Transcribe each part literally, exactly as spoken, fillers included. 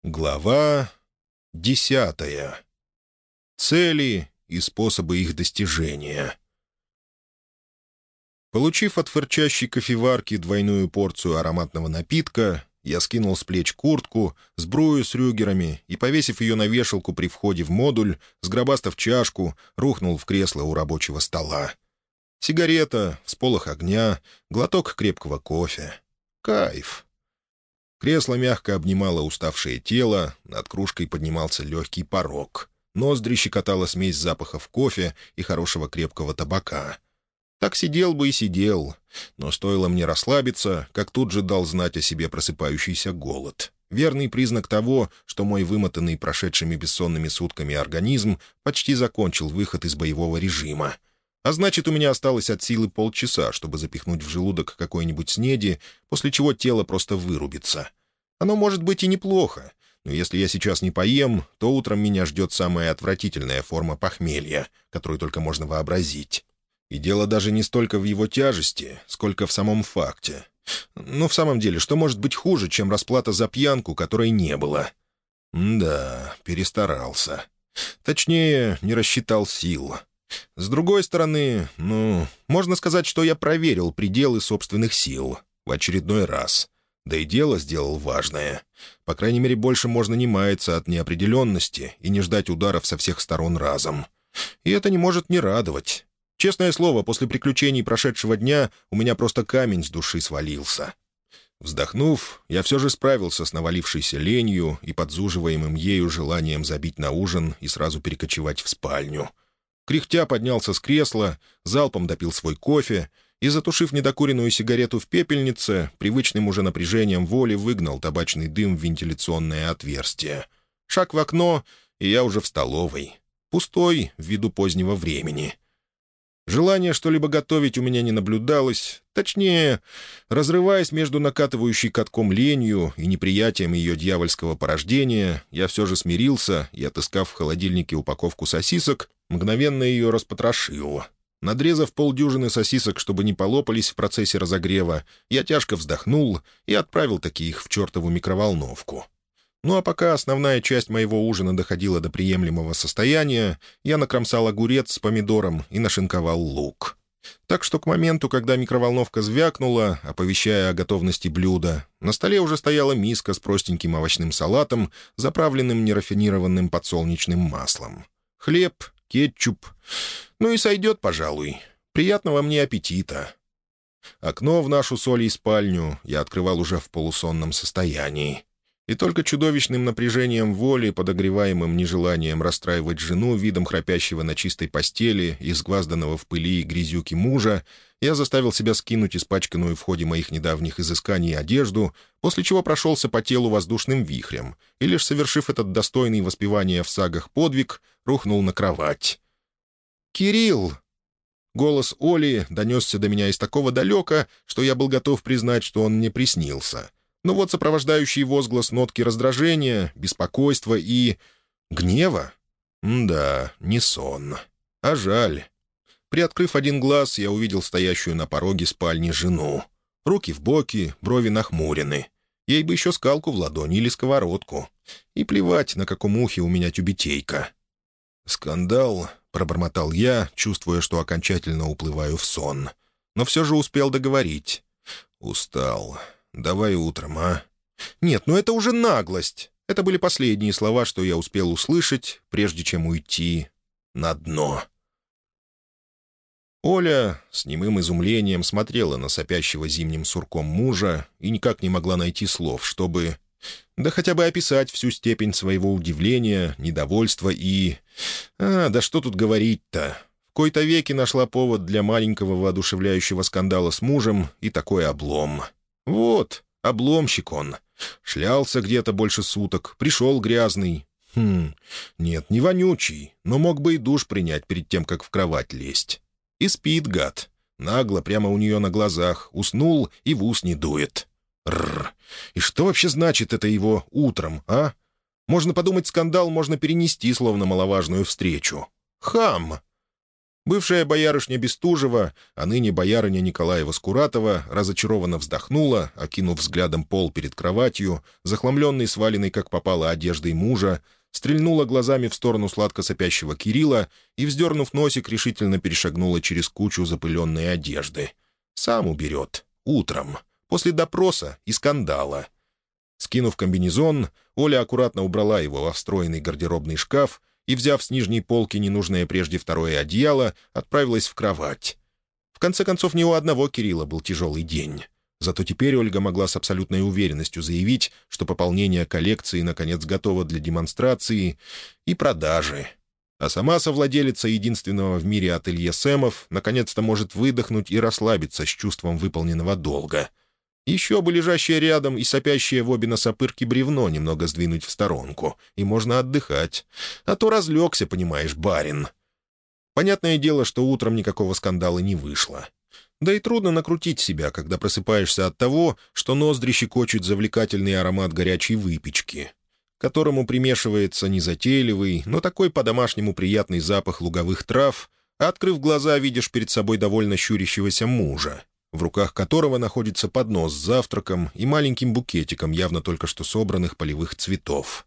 Глава десятая. Цели и способы их достижения. Получив от фырчащей кофеварки двойную порцию ароматного напитка, я скинул с плеч куртку, сбрую с рюгерами и, повесив ее на вешалку при входе в модуль, сгробастав чашку, рухнул в кресло у рабочего стола. Сигарета, всполох огня, глоток крепкого кофе. Кайф. Кресло мягко обнимало уставшее тело, над кружкой поднимался легкий порог. Ноздри щекотала смесь запахов кофе и хорошего крепкого табака. Так сидел бы и сидел, но стоило мне расслабиться, как тут же дал знать о себе просыпающийся голод. Верный признак того, что мой вымотанный прошедшими бессонными сутками организм почти закончил выход из боевого режима. А значит, у меня осталось от силы полчаса, чтобы запихнуть в желудок какой-нибудь снеди, после чего тело просто вырубится. Оно может быть и неплохо, но если я сейчас не поем, то утром меня ждет самая отвратительная форма похмелья, которую только можно вообразить. И дело даже не столько в его тяжести, сколько в самом факте. Но в самом деле, что может быть хуже, чем расплата за пьянку, которой не было? М-да, перестарался. Точнее, не рассчитал сил. С другой стороны, ну, можно сказать, что я проверил пределы собственных сил в очередной раз. Да и дело сделал важное. По крайней мере, больше можно не маяться от неопределенности и не ждать ударов со всех сторон разом. И это не может не радовать. Честное слово, после приключений прошедшего дня у меня просто камень с души свалился. Вздохнув, я все же справился с навалившейся ленью и подзуживаемым ею желанием забить на ужин и сразу перекочевать в спальню. Кряхтя поднялся с кресла, залпом допил свой кофе и, затушив недокуренную сигарету в пепельнице, привычным уже напряжением воли выгнал табачный дым в вентиляционное отверстие. Шаг в окно, и я уже в столовой. Пустой, ввиду позднего времени. Желания что-либо готовить у меня не наблюдалось, точнее, разрываясь между накатывающей катком ленью и неприятием ее дьявольского порождения, я все же смирился и, отыскав в холодильнике упаковку сосисок, мгновенно ее распотрошил. Надрезав полдюжины сосисок, чтобы не полопались в процессе разогрева, я тяжко вздохнул и отправил таки их в чертову микроволновку. Ну а пока основная часть моего ужина доходила до приемлемого состояния, я накромсал огурец с помидором и нашинковал лук. Так что к моменту, когда микроволновка звякнула, оповещая о готовности блюда, на столе уже стояла миска с простеньким овощным салатом, заправленным нерафинированным подсолнечным маслом. Хлеб, кетчуп. Ну и сойдет, пожалуй. Приятного мне аппетита. Окно в нашу с Олей спальню я открывал уже в полусонном состоянии. И только чудовищным напряжением воли, подогреваемым нежеланием расстраивать жену видом храпящего на чистой постели и сгвазданного в пыли и грязюки мужа, я заставил себя скинуть испачканную в ходе моих недавних изысканий одежду, после чего прошелся по телу воздушным вихрем, и лишь совершив этот достойный воспевания в сагах подвиг, рухнул на кровать. «Кирилл!» Голос Оли донесся до меня из такого далека, что я был готов признать, что он мне приснился. Но вот сопровождающий возглас нотки раздражения, беспокойства и... гнева? М-да, не сон. А жаль. Приоткрыв один глаз, я увидел стоящую на пороге спальни жену. Руки в боки, брови нахмурены. Ей бы еще скалку в ладони или сковородку. И плевать, на каком ухе у меня тюбетейка. «Скандал», — пробормотал я, чувствуя, что окончательно уплываю в сон. Но все же успел договорить. «Устал. Давай утром, а?» «Нет, ну это уже наглость!» Это были последние слова, что я успел услышать, прежде чем уйти на дно. Оля с немым изумлением смотрела на сопящего зимним сурком мужа и никак не могла найти слов, чтобы... да хотя бы описать всю степень своего удивления, недовольства и... А, да что тут говорить-то? В кои-то веки нашла повод для маленького воодушевляющего скандала с мужем и такой облом. Вот, обломщик он. Шлялся где-то больше суток, пришел грязный. Хм, нет, не вонючий, но мог бы и душ принять перед тем, как в кровать лезть. И спит, гад. Нагло, прямо у нее на глазах. Уснул и в ус не дует. Рррр. И что вообще значит это его утром, а? Можно подумать, скандал можно перенести, словно маловажную встречу. Хам! Бывшая боярышня Бестужева, а ныне боярыня Николаева Скуратова, разочарованно вздохнула, окинув взглядом пол перед кроватью, захламленный сваленной как попало одеждой мужа, стрельнула глазами в сторону сладко сопящего Кирилла и, вздернув носик, решительно перешагнула через кучу запыленной одежды. Сам уберет. Утром. После допроса и скандала. Скинув комбинезон, Оля аккуратно убрала его во встроенный гардеробный шкаф и, взяв с нижней полки ненужное прежде второе одеяло, отправилась в кровать. В конце концов, не у одного Кирилла был тяжелый день. Зато теперь Ольга могла с абсолютной уверенностью заявить, что пополнение коллекции наконец готово для демонстрации и продажи. А сама совладелица единственного в мире ателье Сэмов наконец-то может выдохнуть и расслабиться с чувством выполненного долга. Еще бы лежащее рядом и сопящее в обе носопырки бревно немного сдвинуть в сторонку, и можно отдыхать. А то разлегся, понимаешь, барин. Понятное дело, что утром никакого скандала не вышло. Да и трудно накрутить себя, когда просыпаешься от того, что ноздри щекочет завлекательный аромат горячей выпечки, к которому примешивается незатейливый, но такой по-домашнему приятный запах луговых трав, а, открыв глаза, видишь перед собой довольно щурящегося мужа, в руках которого находится поднос с завтраком и маленьким букетиком явно только что собранных полевых цветов.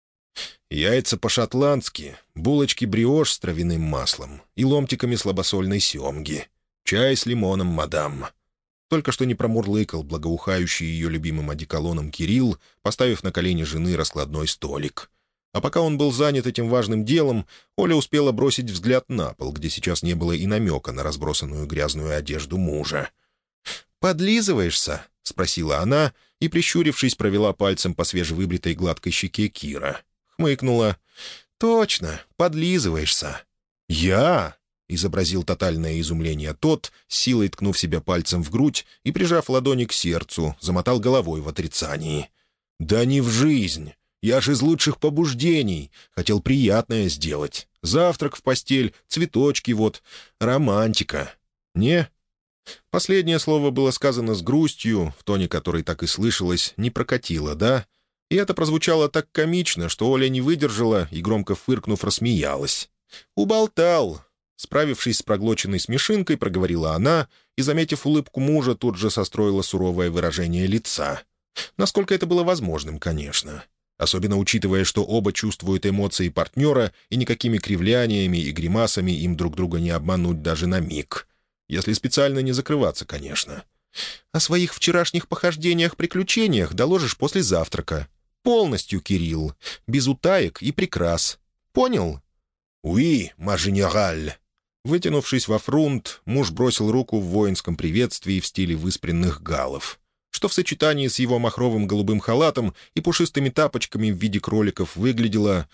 Яйца по-шотландски, булочки бриош с травяным маслом и ломтиками слабосольной семги. Чай с лимоном, мадам. Только что не промурлыкал благоухающий ее любимым одеколоном Кирилл, поставив на колени жены раскладной столик. А пока он был занят этим важным делом, Оля успела бросить взгляд на пол, где сейчас не было и намека на разбросанную грязную одежду мужа. «Подлизываешься?» — спросила она и, прищурившись, провела пальцем по свежевыбритой гладкой щеке Кира. Хмыкнула. «Точно, подлизываешься». «Я?» — изобразил тотальное изумление тот, силой ткнув себя пальцем в грудь и, прижав ладони к сердцу, замотал головой в отрицании. «Да не в жизнь! Я ж из лучших побуждений. Хотел приятное сделать. Завтрак в постель, цветочки вот. Романтика. Не?» Последнее слово было сказано с грустью, в тоне которой так и слышалось, не прокатило, да? И это прозвучало так комично, что Оля не выдержала и, громко фыркнув, рассмеялась. «Уболтал!» Справившись с проглоченной смешинкой, проговорила она и, заметив улыбку мужа, тут же состроила суровое выражение лица. Насколько это было возможным, конечно. Особенно учитывая, что оба чувствуют эмоции партнера, и никакими кривляниями и гримасами им друг друга не обмануть даже на миг. Если специально не закрываться, конечно. О своих вчерашних похождениях-приключениях доложишь после завтрака. Полностью, Кирилл. Без утаек и прикрас. Понял? «Уи, ма женераль». Вытянувшись во фрунт, муж бросил руку в воинском приветствии в стиле выспренных галлов, что в сочетании с его махровым голубым халатом и пушистыми тапочками в виде кроликов выглядело...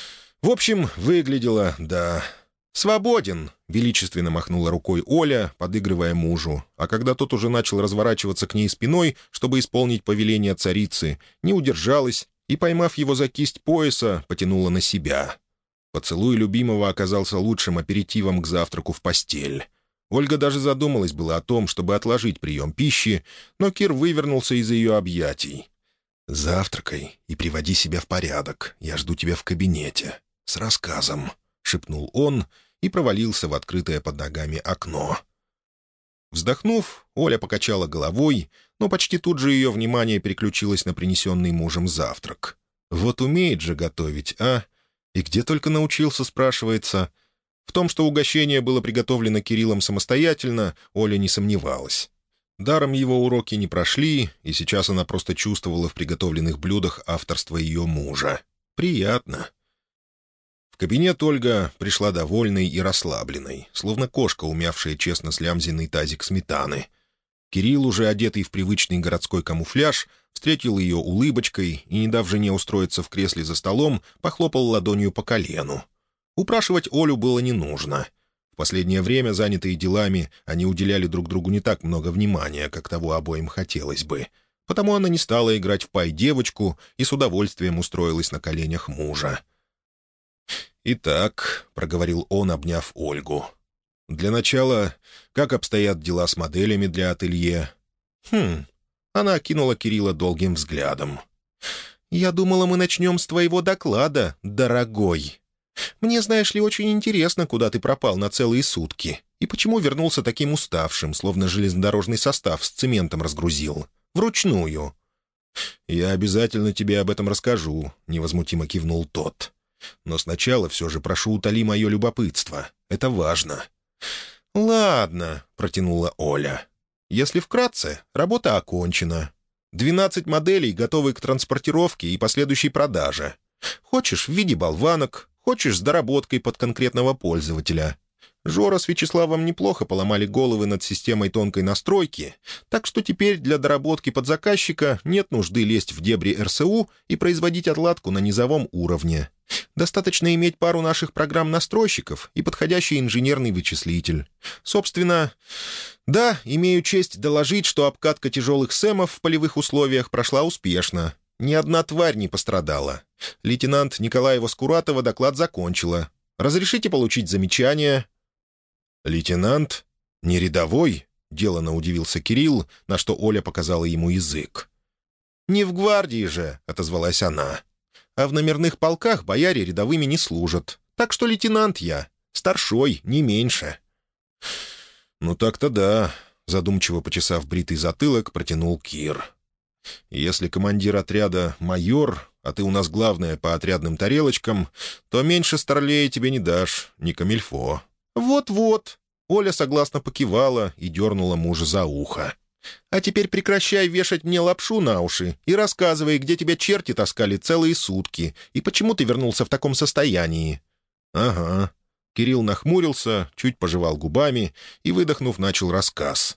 В общем, выглядело, да... «Свободен!» — величественно махнула рукой Оля, подыгрывая мужу, а когда тот уже начал разворачиваться к ней спиной, чтобы исполнить повеление царицы, не удержалась и, поймав его за кисть пояса, потянула на себя. Поцелуй любимого оказался лучшим аперитивом к завтраку в постель. Ольга даже задумалась было о том, чтобы отложить прием пищи, но Кир вывернулся из ее объятий. «Завтракай и приводи себя в порядок. Я жду тебя в кабинете. С рассказом», — шепнул он и провалился в открытое под ногами окно. Вздохнув, Оля покачала головой, но почти тут же ее внимание переключилось на принесенный мужем завтрак. «Вот умеет же готовить, а? И где только научился, спрашивается». В том, что угощение было приготовлено Кириллом самостоятельно, Оля не сомневалась. Даром его уроки не прошли, и сейчас она просто чувствовала в приготовленных блюдах авторство ее мужа. Приятно. В кабинет Ольга пришла довольной и расслабленной, словно кошка, умявшая честно слямзенный тазик сметаны. Кирилл, уже одетый в привычный городской камуфляж, встретил ее улыбочкой и, не дав жене устроиться в кресле за столом, похлопал ладонью по колену. Упрашивать Олю было не нужно. В последнее время, занятые делами, они уделяли друг другу не так много внимания, как того обоим хотелось бы. Потому она не стала играть в пай-девочку и с удовольствием устроилась на коленях мужа. «Итак», — проговорил он, обняв Ольгу, — «для начала, как обстоят дела с моделями для ателье?» «Хм...» — она окинула Кирилла долгим взглядом. «Я думала, мы начнем с твоего доклада, дорогой». Мне, знаешь ли, очень интересно, куда ты пропал на целые сутки. И почему вернулся таким уставшим, словно железнодорожный состав с цементом разгрузил. Вручную». «Я обязательно тебе об этом расскажу», — невозмутимо кивнул тот. «Но сначала все же прошу, утоли мое любопытство. Это важно». «Ладно», — протянула Оля. «Если вкратце, работа окончена. Двенадцать моделей готовы к транспортировке и последующей продаже. Хочешь — в виде болванок, хочешь — с доработкой под конкретного пользователя. Жора с Вячеславом неплохо поломали головы над системой тонкой настройки, так что теперь для доработки под заказчика нет нужды лезть в дебри эр эс у и производить отладку на низовом уровне. Достаточно иметь пару наших программ-настройщиков и подходящий инженерный вычислитель. Собственно, да, имею честь доложить, что обкатка тяжелых сэмов в полевых условиях прошла успешно. Ни одна тварь не пострадала. Лейтенант Николаева-Скуратова доклад закончила. Разрешите получить замечание?» «Лейтенант? Не рядовой?» — делано удивился Кирилл, на что Оля показала ему язык. «Не в гвардии же», — отозвалась она. «А в номерных полках бояре рядовыми не служат. Так что лейтенант я, старшой, не меньше». «Ну так-то да», — задумчиво почесав бритый затылок, протянул Кир. «Если командир отряда — майор, а ты у нас главная по отрядным тарелочкам, то меньше старлея тебе не дашь, не камильфо». «Вот-вот», — Оля согласно покивала и дернула мужа за ухо. «А теперь прекращай вешать мне лапшу на уши и рассказывай, где тебя черти таскали целые сутки и почему ты вернулся в таком состоянии». «Ага». Кирилл нахмурился, чуть пожевал губами и, выдохнув, начал рассказ.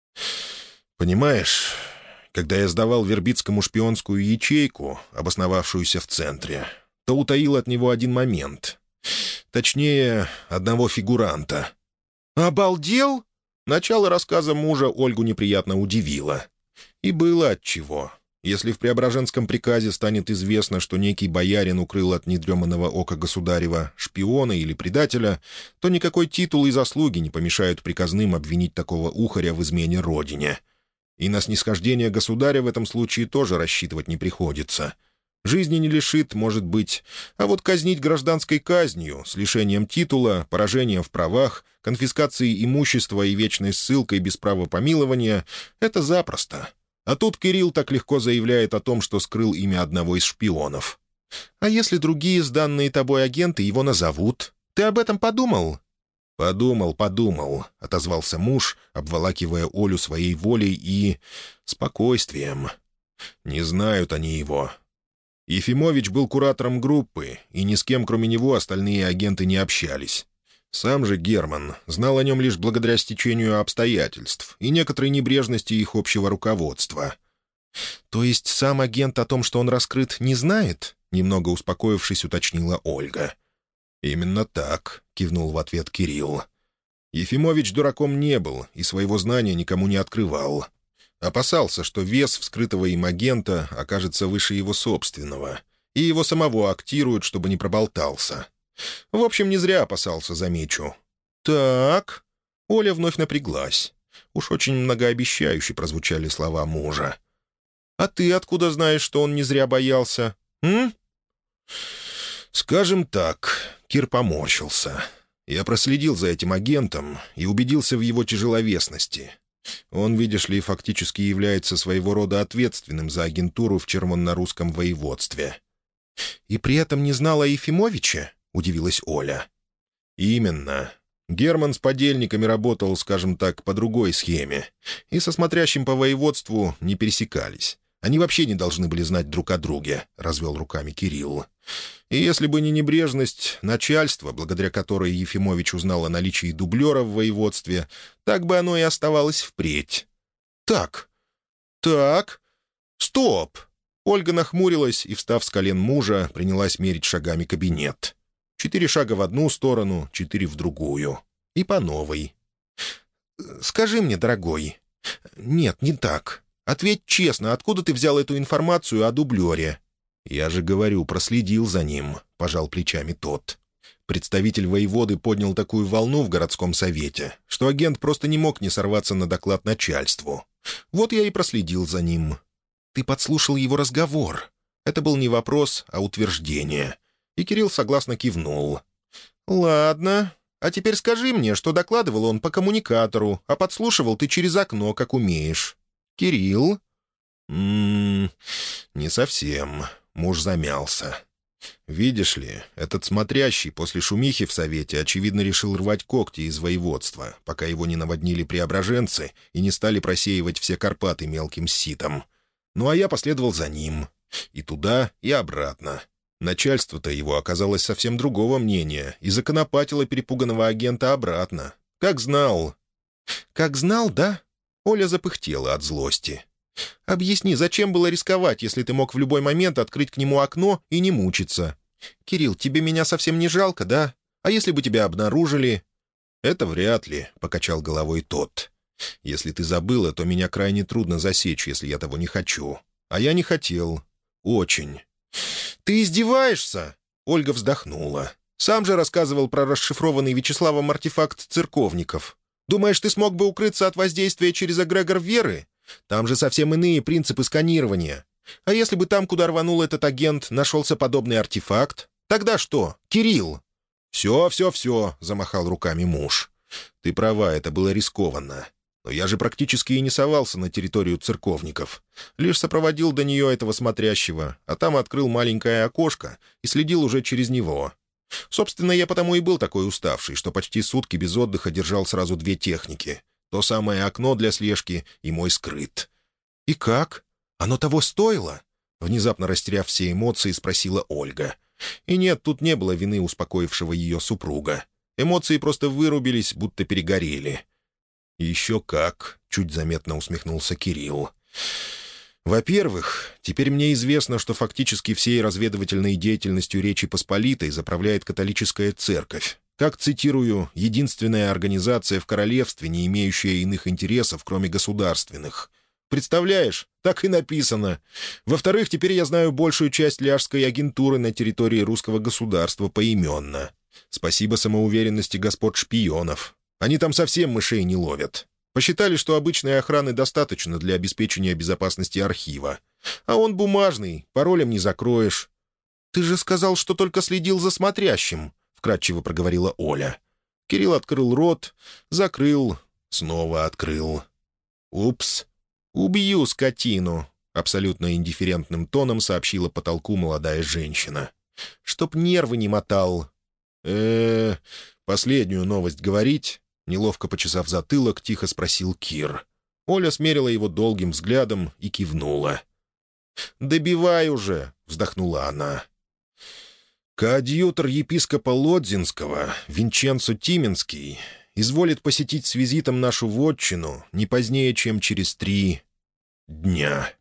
«Понимаешь, когда я сдавал Вербицкому шпионскую ячейку, обосновавшуюся в центре, то утаил от него один момент. Точнее, одного фигуранта». «Обалдел?» Начало рассказа мужа Ольгу неприятно удивило. И было отчего. Если в Преображенском приказе станет известно, что некий боярин укрыл от недреманного ока государева шпиона или предателя, то никакой титул и заслуги не помешают приказным обвинить такого ухаря в измене родине. И на снисхождение государя в этом случае тоже рассчитывать не приходится. Жизни не лишит, может быть, а вот казнить гражданской казнью, с лишением титула, поражением в правах, конфискацией имущества и вечной ссылкой без права помилования — это запросто. А тут Кирилл так легко заявляет о том, что скрыл имя одного из шпионов. «А если другие сданные тобой агенты его назовут? Ты об этом подумал?» «Подумал, подумал», — отозвался муж, обволакивая Олю своей волей и спокойствием. «Не знают они его. Ефимович был куратором группы, и ни с кем, кроме него, остальные агенты не общались. Сам же Герман знал о нем лишь благодаря стечению обстоятельств и некоторой небрежности их общего руководства». «То есть сам агент о том, что он раскрыт, не знает?» — немного успокоившись, уточнила Ольга. «Именно так», — кивнул в ответ Кирилл. Ефимович дураком не был и своего знания никому не открывал. Опасался, что вес вскрытого им агента окажется выше его собственного, и его самого актируют, чтобы не проболтался. В общем, не зря опасался, замечу. «Так...» — Оля вновь напряглась. Уж очень многообещающе прозвучали слова мужа. «А ты откуда знаешь, что он не зря боялся? М?» «Скажем так...» — Кир поморщился. «Я проследил за этим агентом и убедился в его тяжеловесности. Он, видишь ли, фактически является своего рода ответственным за агентуру в червонно-русском воеводстве». «И при этом не знала о Ефимовиче?» — удивилась Оля. «Именно. Герман с подельниками работал, скажем так, по другой схеме, и со смотрящим по воеводству не пересекались. Они вообще не должны были знать друг о друге», — развел руками Кирилл. «И если бы не небрежность начальства, благодаря которой Ефимович узнал о наличии дублера в воеводстве, так бы оно и оставалось впредь». «Так, так, стоп!» Ольга нахмурилась и, встав с колен мужа, принялась мерить шагами кабинет. Четыре шага в одну сторону, четыре в другую. И по новой. «Скажи мне, дорогой...» «Нет, не так. Ответь честно, откуда ты взял эту информацию о дублере?» «Я же говорю, проследил за ним», — пожал плечами тот. Представитель воеводы поднял такую волну в городском совете, что агент просто не мог не сорваться на доклад начальству. Вот я и проследил за ним. «Ты подслушал его разговор». Это был не вопрос, а утверждение. И Кирилл согласно кивнул. «Ладно. А теперь скажи мне, что докладывал он по коммуникатору, а подслушивал ты через окно, как умеешь. Кирилл?» «М-м, не совсем». Муж замялся. «Видишь ли, этот смотрящий после шумихи в совете, очевидно, решил рвать когти из воеводства, пока его не наводнили преображенцы и не стали просеивать все Карпаты мелким ситом. Ну а я последовал за ним. И туда, и обратно. Начальство-то его оказалось совсем другого мнения и законопатило перепуганного агента обратно. Как знал». «Как знал, да?» Оля запыхтела от злости. «Объясни, зачем было рисковать, если ты мог в любой момент открыть к нему окно и не мучиться? Кирилл, тебе меня совсем не жалко, да? А если бы тебя обнаружили?» «Это вряд ли», — покачал головой тот. «Если ты забыла, то меня крайне трудно засечь, если я того не хочу. А я не хотел. Очень». «Ты издеваешься?» — Ольга вздохнула. «Сам же рассказывал про расшифрованный Вячеславом артефакт церковников. Думаешь, ты смог бы укрыться от воздействия через эгрегор веры? Там же совсем иные принципы сканирования. А если бы там, куда рванул этот агент, нашелся подобный артефакт? Тогда что, Кирилл?» «Все, все, все», — замахал руками муж. «Ты права, это было рискованно. Но я же практически и не совался на территорию церковников. Лишь сопроводил до нее этого смотрящего, а там открыл маленькое окошко и следил уже через него. Собственно, я потому и был такой уставший, что почти сутки без отдыха держал сразу две техники. То самое окно для слежки и мой скрыт». «И как? Оно того стоило?» Внезапно растеряв все эмоции, спросила Ольга. И нет, тут не было вины успокоившего ее супруга. Эмоции просто вырубились, будто перегорели. «Еще как», — чуть заметно усмехнулся Кирилл. «Во-первых, теперь мне известно, что фактически всей разведывательной деятельностью Речи Посполитой заправляет католическая церковь. Как, цитирую, «единственная организация в королевстве, не имеющая иных интересов, кроме государственных». Представляешь, так и написано. Во-вторых, теперь я знаю большую часть ляжской агентуры на территории русского государства поименно. Спасибо самоуверенности господ шпионов. Они там совсем мышей не ловят. Посчитали, что обычной охраны достаточно для обеспечения безопасности архива. А он бумажный, паролем не закроешь. «Ты же сказал, что только следил за смотрящим», — вкратчиво проговорила Оля. Кирилл открыл рот, закрыл, снова открыл. «Упс. Убью скотину», — абсолютно индифферентным тоном сообщила потолку молодая женщина. «Чтоб нервы не мотал». э последнюю новость говорить?» Неловко почесав затылок, тихо спросил Кир. Оля смерила его долгим взглядом и кивнула. «Добивай уже», — вздохнула она. «Коадьютор епископа Лодзинского, Винченцо Тименский, изволит посетить с визитом нашу вотчину не позднее, чем через три дня».